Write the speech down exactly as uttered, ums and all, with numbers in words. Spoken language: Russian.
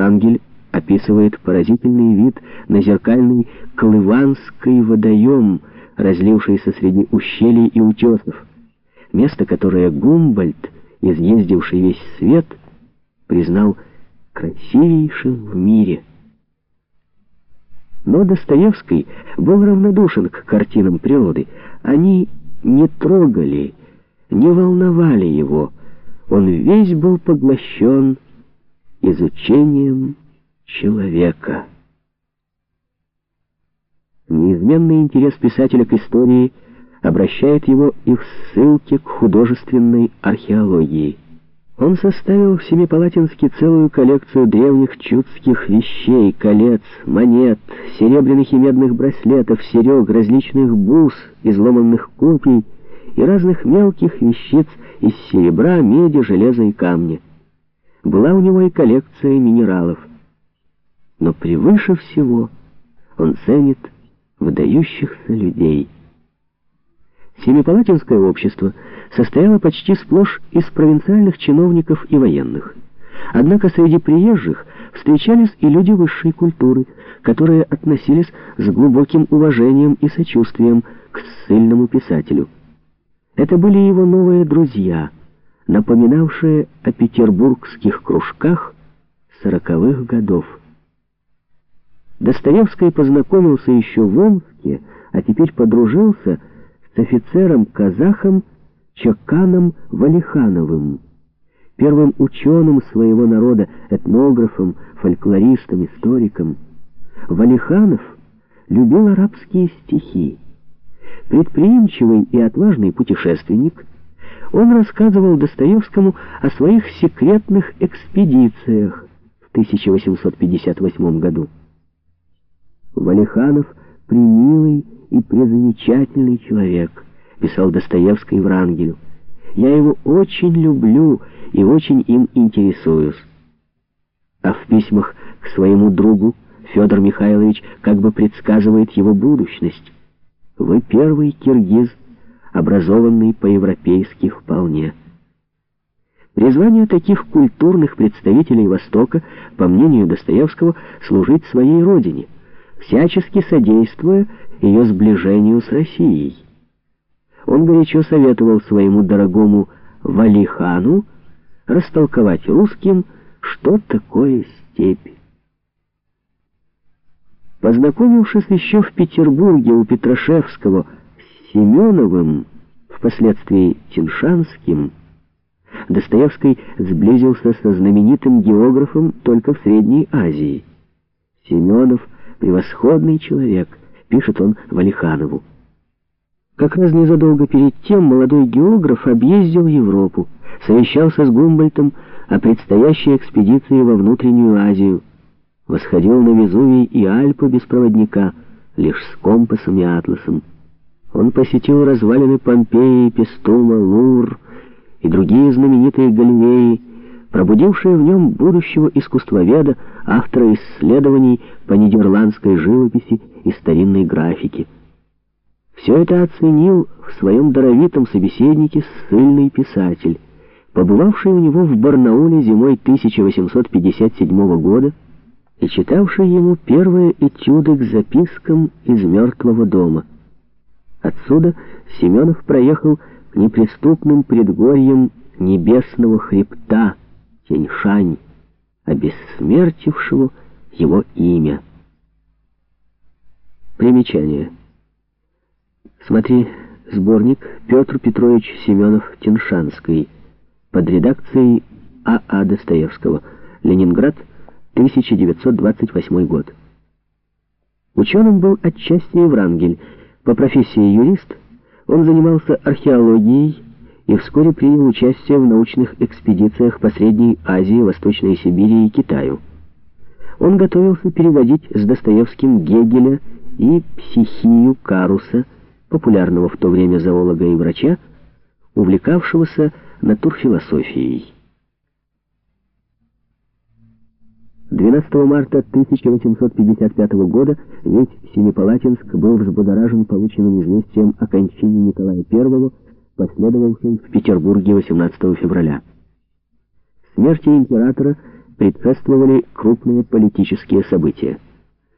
Врангель описывает поразительный вид на зеркальный Колыванский водоем, разлившийся среди ущелий и утесов, место, которое Гумбольдт, изъездивший весь свет, признал красивейшим в мире. Но Достоевский был равнодушен к картинам природы. Они не трогали, не волновали его. Он весь был поглощен изучением человека. Неизменный интерес писателя к истории обращает его и в ссылке к художественной археологии. Он составил в Семипалатинске целую коллекцию древних чудских вещей, колец, монет, серебряных и медных браслетов, серег, различных бус, изломанных копий и разных мелких вещиц из серебра, меди, железа и камня. Была у него и коллекция минералов. Но превыше всего он ценит выдающихся людей. Семипалатинское общество состояло почти сплошь из провинциальных чиновников и военных. Однако среди приезжих встречались и люди высшей культуры, которые относились с глубоким уважением и сочувствием к ссыльному писателю. Это были его новые друзья, напоминавшие о петербургских кружках сороковых годов. Достоевский познакомился еще в Омске, а теперь подружился с офицером-казахом Чоканом Валихановым, первым ученым своего народа, этнографом, фольклористом, историком. Валиханов любил арабские стихи. Предприимчивый и отважный путешественник, он рассказывал Достоевскому о своих секретных экспедициях в тысяча восемьсот пятьдесят восьмом году. «Валиханов — премилый и презамечательный человек», — писал Достоевский Врангелю. «Я его очень люблю и очень им интересуюсь». А в письмах к своему другу Федор Михайлович как бы предсказывает его будущность. «Вы первый киргиз, образованный по-европейски вполне». Призвание таких культурных представителей Востока, по мнению Достоевского, служить своей родине, всячески содействуя ее сближению с Россией. Он горячо советовал своему дорогому Валихану растолковать русским, что такое степь. Познакомившись еще в Петербурге у Петрашевского с Семеновым, впоследствии Тиншанским, Достоевский сблизился со знаменитым географом только в Средней Азии. «Семенов — превосходный человек», — пишет он Валиханову. Как раз незадолго перед тем молодой географ объездил Европу, совещался с Гумбольдтом о предстоящей экспедиции во внутреннюю Азию, восходил на Везувий и Альпы без проводника, лишь с компасом и атласом. Он посетил развалины Помпеи, Пестума, Лувр и другие знаменитые галереи, пробудившие в нем будущего искусствоведа, автора исследований по нидерландской живописи и старинной графике. Все это оценил в своем даровитом собеседнике ссыльный писатель, побывавший у него в Барнауле зимой тысяча восемьсот пятьдесят седьмого года и читавший ему первые этюды к запискам из «Мертвого дома». Отсюда Семенов проехал к неприступным предгорьям небесного хребта Тянь-Шань, обессмертившего его имя. Примечание. Смотри сборник «Петр Петрович Семенов Тяньшанский» под редакцией А А Достоевского. Ленинград, тысяча девятьсот двадцать восьмой год. Ученым был отчасти и Врангель. По профессии юрист, он занимался археологией и вскоре принял участие в научных экспедициях по Средней Азии, Восточной Сибири и Китаю. Он готовился переводить с Достоевским Гегеля и «Психию» Каруса, популярного в то время зоолога и врача, увлекавшегося натурфилософией. двенадцатого марта тысяча восемьсот пятьдесят пятого года весь Семипалатинск был взбудоражен полученным известием о кончине Николая Первого, последовавшей в Петербурге восемнадцатого февраля. Смерти императора предшествовали крупные политические события.